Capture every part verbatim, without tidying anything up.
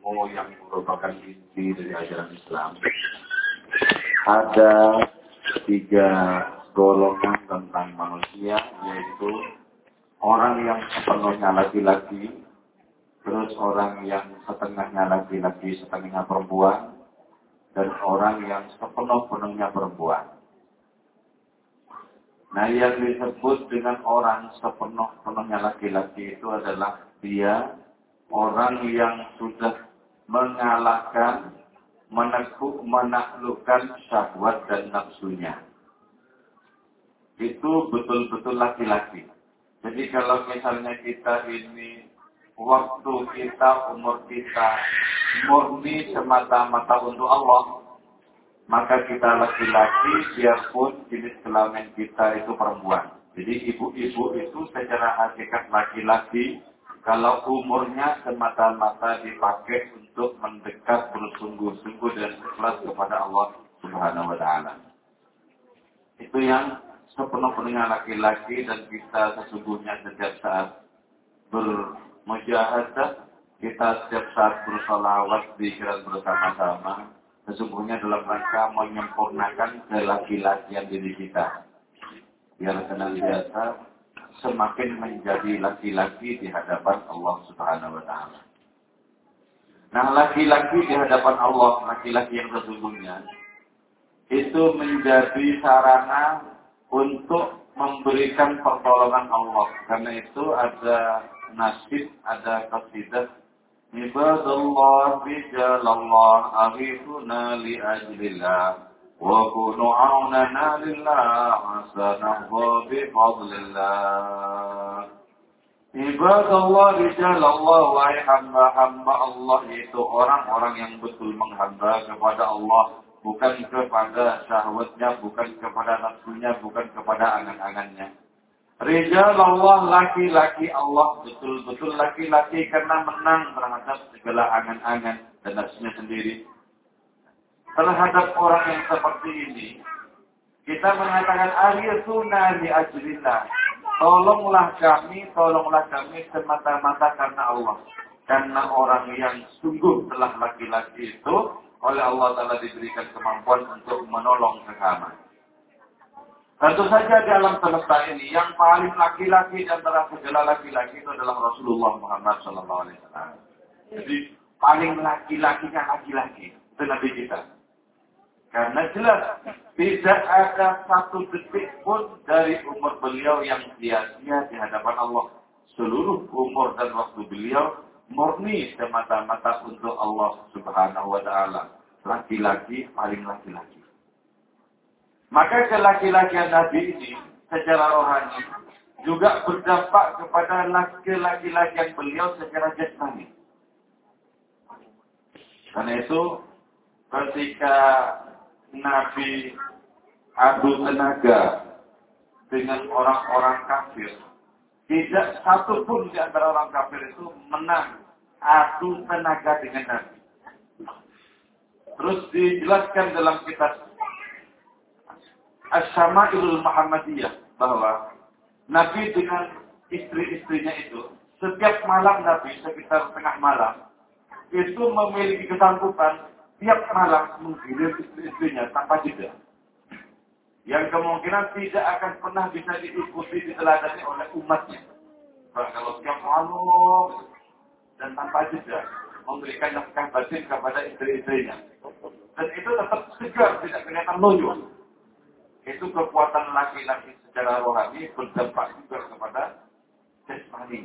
ilmu yang merupakan inti dari ajaran Islam. Ada tiga golongan tentang manusia, yaitu orang yang sepenuhnya laki-laki, terus orang yang setengahnya laki-laki, setengahnya perempuan, dan orang yang sepenuh-penuhnya perempuan. Nah, yang disebut dengan orang sepenuh-penuhnya laki-laki itu adalah dia orang yang sudah mengalahkan, menekuk, menaklukkan syahwat dan nafsunya. Itu betul-betul laki-laki. Jadi kalau misalnya kita ini, waktu kita, umur kita, murni semata-mata untuk Allah, maka kita laki-laki, biarpun jenis kelamin kita itu perempuan. Jadi ibu-ibu itu secara hakikat laki-laki, kalau umurnya semata-mata dipakai untuk mendekat bersungguh-sungguh dan ikhlas kepada Allah Subhanahu wa Ta'ala. Itu yang sepenuh-penuhnya laki-laki, dan kita sesungguhnya setiap saat bermujahadah, kita setiap saat bersalawat zikran bersama-sama, sesungguhnya dalam rangka menyempurnakan kelaki-lakian diri kita. Biar senantiasa semakin menjadi laki-laki di hadapan Allah Subhanahu wa Ta'ala. Nah, laki-laki di hadapan Allah, laki-laki yang sesungguhnya, itu menjadi sarana untuk memberikan pertolongan Allah. Karena itu ada nasyid, ada qasidah, Ibadallah bijalallah aghithuna li ajlillah wa kunu aunana lillah asanahwa bifadlillah. Ibadallah bijalallah, wahai hamba-hamba Allah, yaitu orang-orang yang betul menghamba kepada Allah, bukan kepada syahwatnya, bukan kepada nafsunya, bukan kepada angan-angannya. Rijal Allah, laki-laki Allah, betul-betul laki-laki karena menang terhadap segala angan-angan dan nafsunya sendiri. Terhadap orang yang seperti ini, kita mengatakan aghithuna li ajlillah. Tolonglah kami, tolonglah kami semata-mata karena Allah. Karena orang yang sungguh telah laki-laki itu oleh Allah Ta'ala diberikan kemampuan untuk menolong sesama. Tentu saja di alam semesta ini yang paling laki-laki di antara segala laki-laki itu adalah Rasulullah Muhammad shallallahu alaihi wasallam. Jadi paling laki-lakinya laki-laki itu Nabi kita. Karena jelas tidak ada satu detik pun dari umur beliau yang sia-sia di hadapan Allah. Seluruh umur dan waktu beliau murni semata-mata untuk Allah Subhanahu wa Ta'ala. Laki-laki paling laki-laki. Maka kelaki-lakian Nabi ini secara rohani juga berdampak kepada kelaki-lakian beliau secara jasmani. Karena itu ketika Nabi adu tenaga dengan orang-orang kafir, tidak satu pun di antara orang kafir itu menang adu tenaga dengan Nabi. Terus dijelaskan dalam kitab Asy-Syama'ilul Muhammadiyah bahwa Nabi dengan istri-istrinya itu setiap malam Nabi sekitar tengah malam itu memiliki kesanggupan tiap malam menggilir istri-istrinya tanpa jeda. Yang kemungkinan tidak akan pernah bisa diikuti diteladani oleh umatnya. Kalau tiap malam dan tanpa jeda memberikan nafkah batin kepada istri-istrinya. Dan itu tetap segar, tidak kelihatan loyo. Itu kekuatan laki-laki secara rohani berdampak juga kepada jasmani.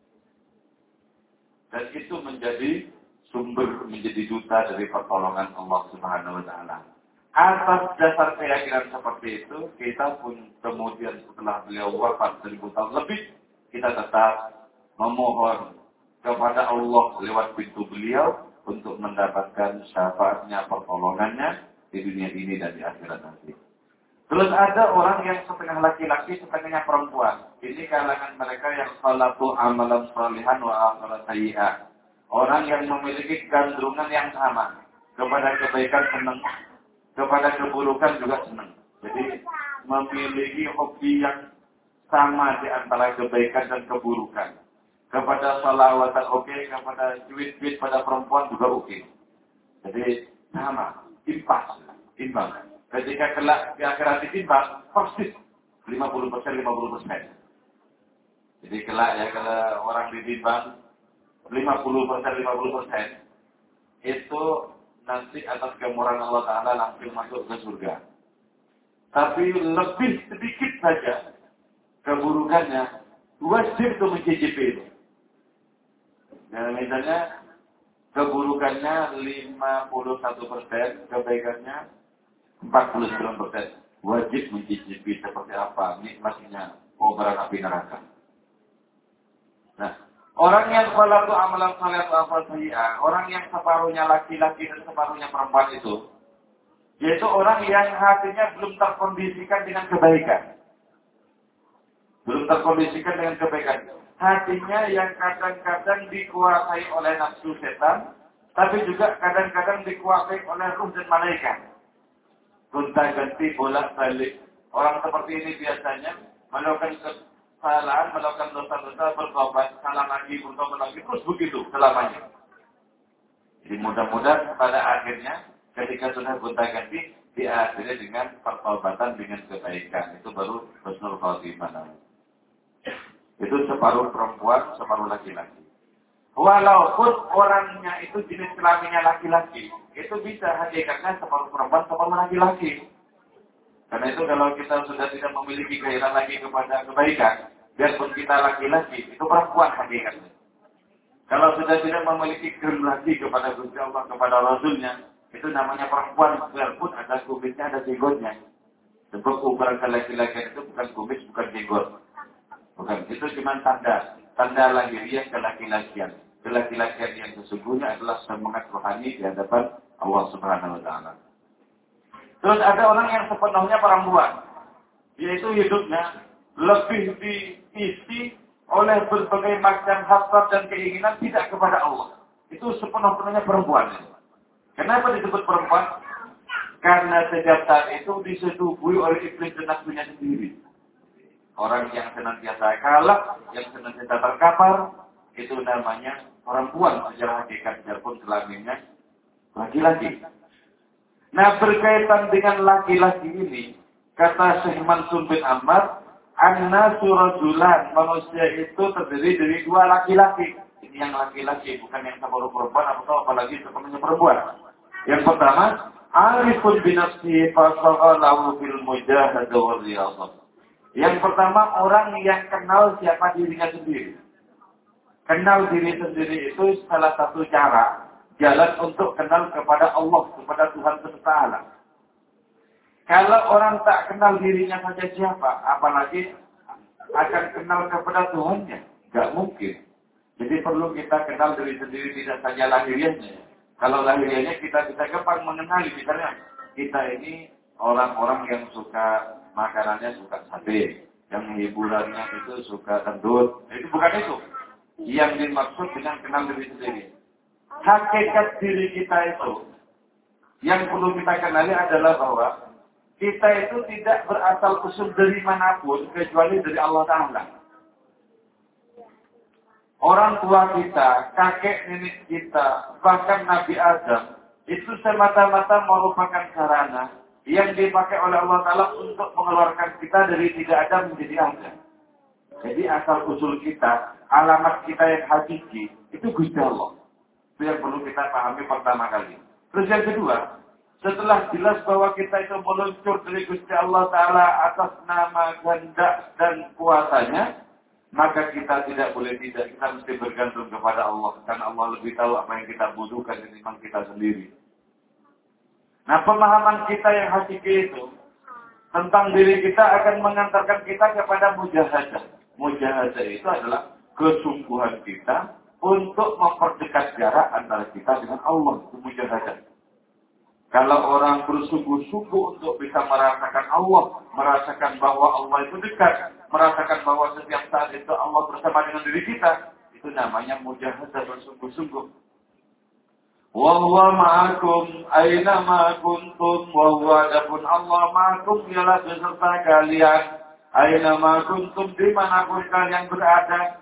Dan itu menjadi sumber, menjadi duta dari pertolongan Allah Subhanahu wa Ta'ala. Atas dasar keyakinan seperti itu, kita pun kemudian setelah beliau wafat seribu tahun lebih, kita tetap memohon kepada Allah lewat pintu beliau untuk mendapatkan syafaatnya, pertolongannya di dunia ini dan di akhirat nanti. Terus ada orang yang setengah laki-laki, setengahnya perempuan. Ini kalangan mereka yang salatu amalan salihan wa akhirat sayyi'ah. Orang yang memiliki kegandrungan yang sama. Kepada kebaikan senang, kepada keburukan juga senang. Jadi memiliki hobi yang sama di antara kebaikan dan keburukan. kepada salawatan oke, okay, kepada cuit-cuit pada perempuan juga oke. Okay. Jadi sama, impas, imbang. Ketika kelak di akhirat ditimbang, persis lima puluh persen, lima puluh persen. Jadi kelak ya kalau orang ditimbang lima puluh persen, lima puluh persen, itu nanti atas kemurahan Allah Ta'ala langsung masuk ke surga. Tapi lebih sedikit saja keburukannya, wajib untuk mencicipi itu. Nah, misalnya keburukannya lima puluh satu persen, kebaikannya empat puluh sembilan persen. Wajib mencicipi seperti apa nikmatnya kobaran api neraka. Nah, orang yang kalau amalan saleh atau apa sayyi'ah, orang yang separuhnya laki-laki dan separuhnya perempuan itu, yaitu orang yang hatinya belum terkondisikan dengan kebaikan. Belum terkondisikan dengan kebaikan. Hatinya yang kadang-kadang dikuasai oleh nafsu setan, tapi juga kadang-kadang dikuasai oleh ruh dan malaikat. Gonta-ganti bolak-balik. Orang seperti ini biasanya melakukan kesalahan, melakukan dosa-dosa, bertobat, salah lagi, bertobat lagi, terus begitu selamanya. Jadi mudah-mudahan pada akhirnya ketika sudah gonta-ganti, diakhiri dengan pertobatan dengan kebaikan. Itu baru husnul khotimah namanya. Itu separuh perempuan, separuh laki-laki. Walaupun orangnya itu jenis kelaminnya laki-laki, itu bisa hakikatnya separuh perempuan, separuh laki-laki. Karena itu kalau kita sudah tidak memiliki gairah lagi kepada kebaikan, biarpun kita laki-laki, itu perempuan hakikatnya. Kalau sudah tidak memiliki gairah lagi kepada Gusti Allah, kepada Rasulnya, itu namanya perempuan, biarpun ada kumisnya, ada jenggotnya. Sebab ukuran laki-laki itu bukan kumis, bukan jenggot. Bukan, itu cuma tanda, tanda lahiriah kelaki-lakian. Kelaki-lakian yang sesungguhnya adalah semangat rohani di hadapan Allah Subhanahu Wa Taala. Terus ada orang yang sepenuhnya perempuan, yaitu hidupnya lebih diisi oleh berbagai macam hasrat dan keinginan tidak kepada Allah. Itu sepenuh-penuhnya perempuan. Kenapa disebut perempuan? Karena sejak saat itu disetubuhi oleh iblis dan nafsunya sendiri. Orang yang senantiasa kalah, yang senantiasa terkapar, itu namanya perempuan secara hakikat, biarpun kelaminnya laki-laki. Nah, berkaitan dengan laki-laki ini, kata Syekh Mansur bin Ammar, an-nasu rajulan, manusia itu terdiri dari dua laki-laki. Ini yang laki-laki, bukan yang separuh perempuan, atau apalagi sepenuhnya perempuan. Yang pertama, arifun binafsihi fasaghalahu fil mujahadah wa riyadhah. Yang pertama, orang yang kenal siapa dirinya sendiri. Kenal diri sendiri itu salah satu cara jalan untuk kenal kepada Allah, kepada Tuhan semesta alam. Kalau orang tak kenal dirinya saja siapa, apalagi akan kenal kepada Tuhannya, nggak mungkin. Jadi perlu kita kenal diri sendiri, tidak saja lahiriahnya. Kalau lahiriahnya kita bisa gampang mengenali, misalnya kita ini orang-orang yang suka makanannya suka sate, yang hiburannya itu suka dangdut. Itu bukan itu yang dimaksud dengan kenal diri sendiri. Hakikat diri kita itu yang perlu kita kenali adalah bahwa kita itu tidak berasal usul dari manapun kecuali dari Allah Ta'ala. Orang tua kita, kakek nenek kita, bahkan Nabi Adam, itu semata-mata merupakan sarana yang dipakai oleh Allah Ta'ala untuk mengeluarkan kita dari tidak ada menjadi ada. Jadi asal usul kita, alamat kita yang hakiki, itu Gusti Allah. Itu yang perlu kita pahami pertama kali. Terus yang kedua, setelah jelas bahwa kita itu meluncur dari Gusti Allah Ta'ala atas nama kehendak dan kuasanya, maka kita tidak boleh tidak, kita mesti bergantung kepada Allah. Karena Allah lebih tahu apa yang kita butuhkan ketimbang kita sendiri. Nah, pemahaman kita yang hakiki itu tentang diri kita akan mengantarkan kita kepada mujahadah. Mujahadah itu adalah kesungguhan kita untuk memperdekat jarak antara kita dengan Allah. Itu mujahadah. Kalau orang bersungguh-sungguh untuk bisa merasakan Allah, merasakan bahwa Allah itu dekat, merasakan bahwa setiap saat itu Allah bersama dengan diri kita, itu namanya mujahadah bersungguh-sungguh. Wa huwa ma'akum aina ma kuntum, wa huwa adapun Allah ma'akum ialah beserta kalian aina ma kuntum, dimanapun kalian berada.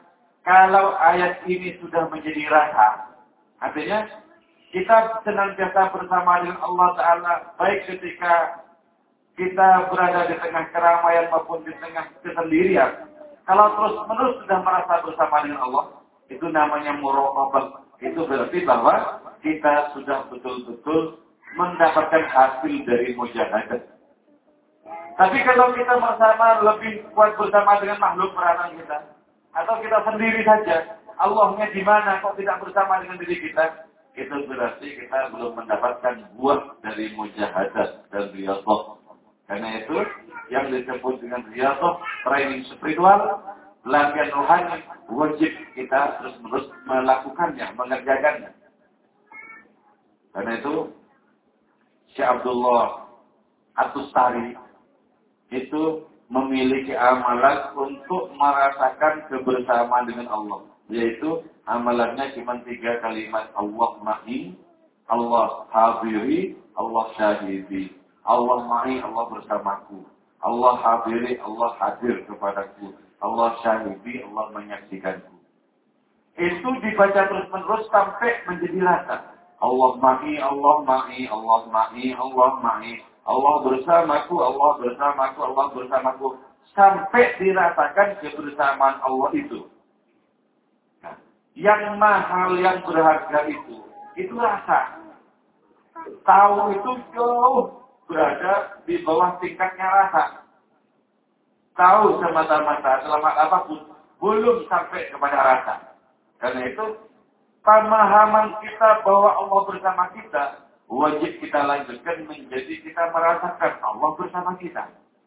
Kalau ayat ini sudah menjadi rasa, artinya kita senantiasa bersama dengan Allah Ta'ala, baik ketika kita berada di tengah keramaian maupun di tengah kesendirian. Kalau terus-menerus sudah merasa bersama dengan Allah, itu namanya muraqabah. Itu berarti bahwa kita sudah betul-betul mendapatkan hasil dari mujahadah. Tapi kalau kita bersama lebih kuat bersama dengan makhluk peranan kita, atau kita sendiri saja, Allahnya di mana kok tidak bersama dengan diri kita, itu berarti kita belum mendapatkan buah dari mujahadah dan riyadhah. Karena itu yang disebut dengan riyadhah, training spiritual, latihan rohani, wajib kita terus-menerus melakukannya, mengerjakannya. Karena itu Syekh Abdullah At-Tustari itu memiliki amalan untuk merasakan kebersamaan dengan Allah. Yaitu amalannya cuma tiga kalimat. Allah ma'i, Allah hadiri, Allah syahidi. Allah ma'i, Allah bersamaku. Allah hadiri, Allah hadir kepadaku. Allah syahidi, Allah menyaksikanku. Itu dibaca terus-menerus sampai menjadi rasa. Allah ma'i, Allah ma'i, Allah ma'i, Allah ma'i. Allah bersamaku, Allah bersamaku, Allah bersamaku. Sampai dirasakan kebersamaan Allah itu. Nah, yang mahal, yang berharga itu, itu rasa. Tahu itu jauh berada di bawah tingkatnya rasa. Tahu semata-mata, selamat apapun, belum sampai kepada rasa. Karena itu, pemahaman kita bahwa Allah bersama kita, wajib kita lanjutkan menjadi kita merasakan Allah bersama kita.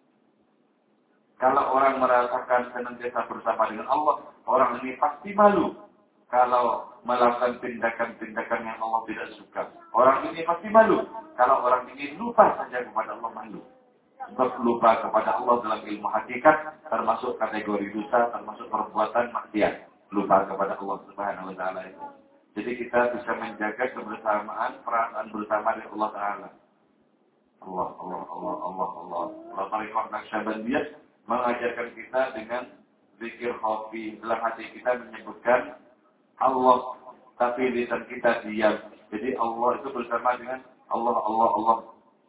Kalau orang merasakan senantiasa bersama dengan Allah, orang ini pasti malu. Kalau melakukan tindakan-tindakan yang Allah tidak suka, orang ini pasti malu. Kalau orang ini lupa saja kepada Allah, malu. Sebab lupa kepada Allah dalam ilmu hakikat, termasuk kategori dosa, termasuk perbuatan maksiat. Lupa kepada Allah Subhanahu wa Ta'ala itu. Jadi kita bisa menjaga kebersamaan, perasaan bersama dengan Allah Ta'ala. Allah, Allah, Allah, Allah, Allah. Allah Tariqah Naqsyabandiyah mengajarkan kita dengan zikir khafi. Dalam hati kita menyebutkan Allah, tapi lisan kita diam. Jadi Allah itu bersama dengan Allah, Allah, Allah.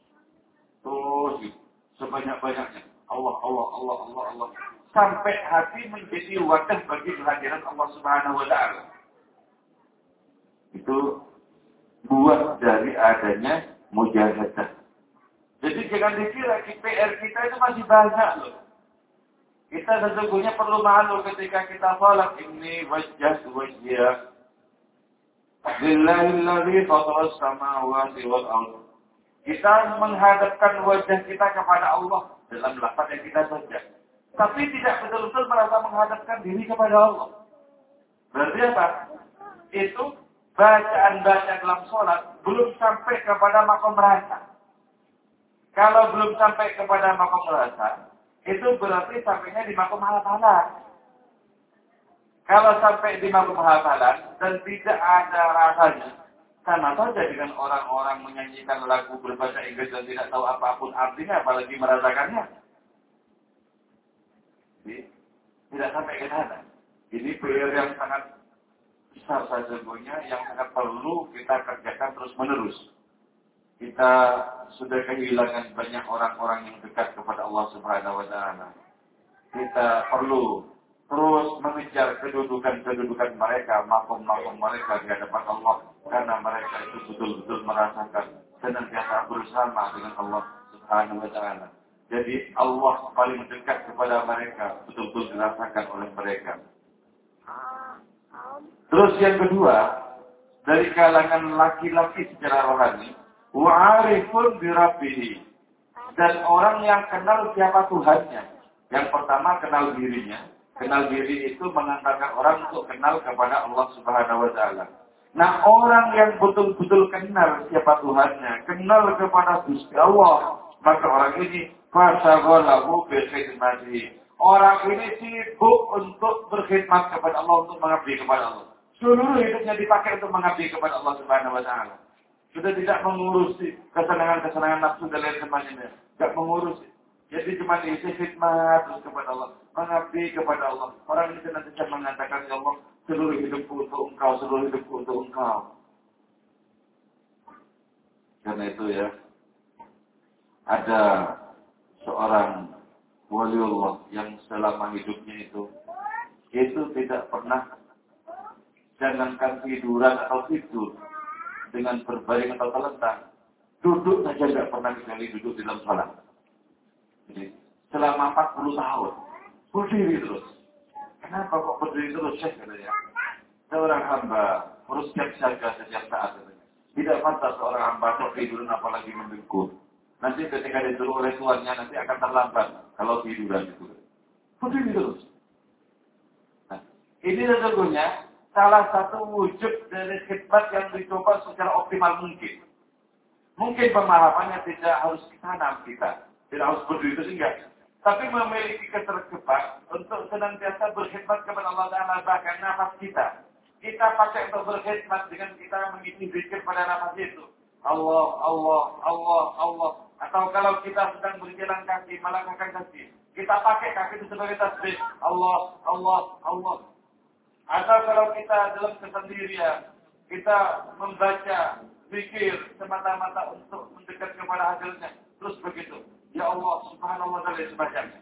Terus sebanyak-banyaknya. Allah, Allah, Allah, Allah, Allah. Sampai hati menjadi wadah bagi kehadiran Allah Subhanahu wa Ta'ala. Itu buah dari adanya mujahadah. Jadi jangan dikira P R kita itu masih banyak loh. Kita sesungguhnya perlu malu ketika kita salat, ini wajah wajah Lillahilladzi fataras samawati wal ardh. Kita menghadapkan wajah kita kepada Allah dalam lafaz yang kita baca. Tapi tidak betul-betul merasa menghadapkan diri kepada Allah. Berarti apa? Itu bacaan-bacaan dalam sholat belum sampai kepada makom rasa. Kalau belum sampai kepada makom rasa, itu berarti sampainya di makom hafalan. Kalau sampai di makom hafalan dan tidak ada rasanya, sama saja dengan orang-orang menyanyikan lagu berbahasa Inggris dan tidak tahu apapun artinya, apalagi merasakannya. Jadi, tidak sampai ke sana. Ini P R yang sangat besar sesungguhnya yang sangat perlu kita kerjakan terus-menerus. Kita sudah kehilangan banyak orang-orang yang dekat kepada Allah Subhanahu wa Ta'ala. Kita perlu terus mengejar kedudukan-kedudukan mereka, makom-makom mereka di hadapan Allah, karena mereka itu betul-betul merasakan senantiasa bersama dengan Allah Subhanahu wa Ta'ala. Jadi Allah paling dekat kepada mereka, betul-betul dirasakan oleh mereka. Terus yang kedua, dari kalangan laki-laki secara rohani, wa'arifun birabbihi. Dan orang yang kenal siapa Tuhannya. Yang pertama kenal dirinya. Kenal diri itu mengantarkan orang untuk kenal kepada Allah Subhanahu wa Ta'ala. Nah, orang yang betul-betul kenal siapa Tuhannya, kenal kepada Gusti Allah, maka orang ini fasaghalahu bi khidmatihi. Orang ini sibuk untuk berkhidmat kepada Allah, untuk mengabdi kepada Allah. Seluruh hidupnya dipakai untuk mengabdi kepada Allah Subhanahu wa Ta'ala. Sudah tidak mengurusi kesenangan-kesenangan nafsu dan lain sebagainya. Tidak mengurusi. Jadi cuma diisi khidmat terus kepada Allah, mengabdi kepada Allah. Orang ini senantiasa mengatakan, ya Allah, seluruh hidupku untuk Engkau, seluruh hidupku untuk Engkau. Karena itu ya, ada seorang waliullah yang selama hidupnya itu, itu tidak pernah jangankan tiduran atau tidur dengan berbaring atau terlentang, duduk saja tidak pernah sekali duduk di dalam salat. Jadi, selama empat puluh tahun, berdiri terus. Kenapa kok berdiri terus, Syekh? Katanya. Seorang hamba harus siap siaga setiap saat. Katanya. Tidak pantas seorang hamba kok tiduran apalagi mendengkur. Nanti ketika disuruh oleh tuannya, nanti akan terlambat kalau tiduran itu. Berdiri terus. Nah, ini sesungguhnya salah satu wujud dari khidmat yang dicoba secara optimal mungkin. Mungkin pemahamannya tidak harus tanam kita. Tidak harus berdiri itu enggak. Tapi memiliki keterjebak untuk senantiasa berkhidmat kepada Allah Ta'ala bahkan nafas kita. Kita pakai untuk berkhidmat dengan kita mengisi zikir pada nafas itu. Allah, Allah, Allah, Allah. Atau kalau kita sedang berjalan kaki, melangkahkan kaki. Kita pakai kaki itu sebagai tasbih. Allah, Allah, Allah. Atau kalau kita dalam kesendirian, kita membaca zikir semata-mata untuk mendekat kepada hasilnya. Terus begitu. Ya Allah, subhanallah dan sebagainya.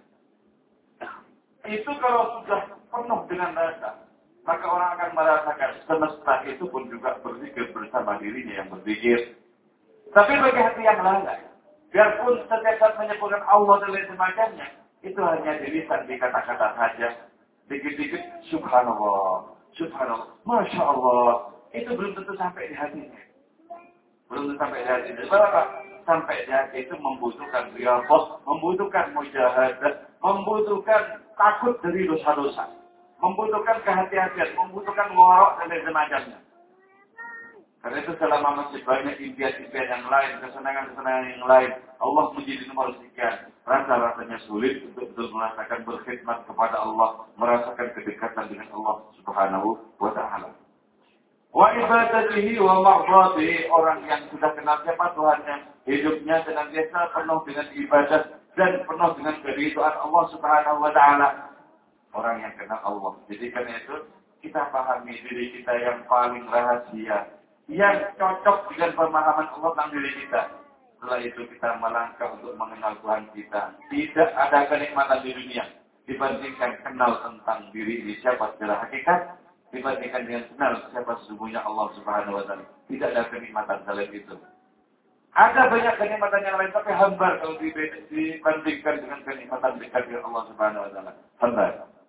Itu kalau sudah penuh dengan rasa, maka orang akan merasakan semesta itu pun juga berzikir bersama dirinya yang berzikir. Tapi bagi hati yang lalai, biarpun setiap saat menyebutkan Allah dan sebagainya, itu hanya di lisan, di kata-kata saja. Dikit-dikit, subhanallah, subhanallah, masya Allah. Itu belum tentu sampai di hatinya. Belum tentu sampai di hatinya. Kenapa? Sampai di hati itu membutuhkan riyadhah, membutuhkan mujahadah, membutuhkan takut dari dosa-dosa, membutuhkan kehati-hatian, membutuhkan warok dan semacamnya. Karena itu selama masih banyak impian-impian yang lain, kesenangan-kesenangan yang lain, Allah menjadi nomor sekian. Rasa-rasanya sulit untuk betul merasakan berkhidmat kepada Allah, merasakan kedekatan dengan Allah Subhanahu wa Ta'ala. Wa ibadatihi wa ma'radihi, orang yang sudah kenal siapa Tuhannya, hidupnya senantiasa penuh dengan ibadah dan penuh dengan keridhaan Allah Subhanahu wa Ta'ala. Orang yang kenal Allah. Jadi karena itu kita pahami diri kita yang paling rahasia, yang cocok dengan pemahaman Allah tentang diri kita. Setelah itu kita melangkah untuk mengenal Tuhan kita. Tidak ada kenikmatan di dunia dibandingkan kenal tentang diri ini siapa secara hakikat, dibandingkan dengan kenal siapa sesungguhnya Allah Subhanahu wa Ta'ala. Tidak ada kenikmatan selain itu. Ada banyak kenikmatan yang lain, tapi hambar kalau dibandingkan dengan kenikmatan dekat dengan Allah Subhanahu wa Ta'ala. Hambar.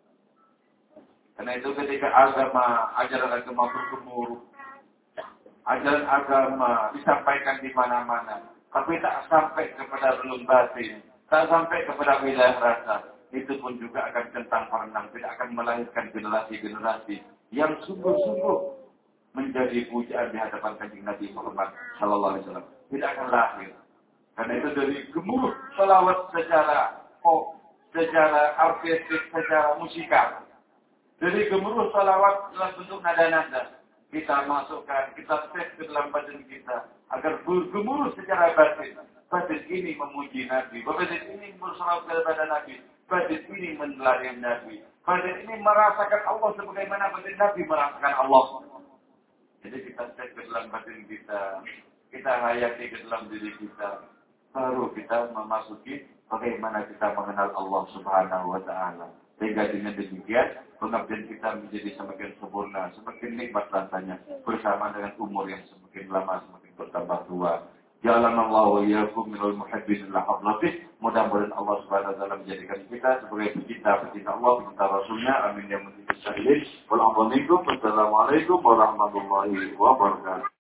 Karena itu ketika agama, ajaran agama bergemuruh, ajaran agama disampaikan di mana-mana, tapi tak sampai kepada relung batin, tak sampai kepada wilayah rasa, itu pun juga akan centang perenang, tidak akan melahirkan generasi-generasi yang sungguh-sungguh menjadi pujaan di hadapan Kanjeng Nabi Muhammad Sallallahu Alaihi Wasallam. Tidak akan lahir. Karena itu dari gemuruh selawat secara pop, secara artistik, secara musikal. Dari gemuruh salawat dalam bentuk nada-nada, kita masukkan, kita set ke dalam batin kita, agar bergemuruh secara batin. Batin ini memuji Nabi, batin ini bersalawat kepada Nabi, batin ini meneladani Nabi, batin ini merasakan Allah sebagaimana batin Nabi merasakan Allah. Jadi kita set ke dalam batin kita, kita hayati ke dalam diri kita, baru kita memasuki bagaimana kita mengenal Allah Subhanahu wa Ta'ala. Sehingga dengan demikian, pengabdian kita menjadi semakin sempurna, semakin nikmat rasanya, bersama dengan umur yang semakin lama, semakin bertambah tua. Ja'alanallahu wa iyyakum minal muhibbin la hadlatih. Mudah-mudahan Allah Subhanahu wa Ta'ala menjadikan kita sebagai pecinta-pecinta Allah, pecinta Rasulnya. Amin ya rabbal alamin. Wassalamualaikum warahmatullahi wabarakatuh.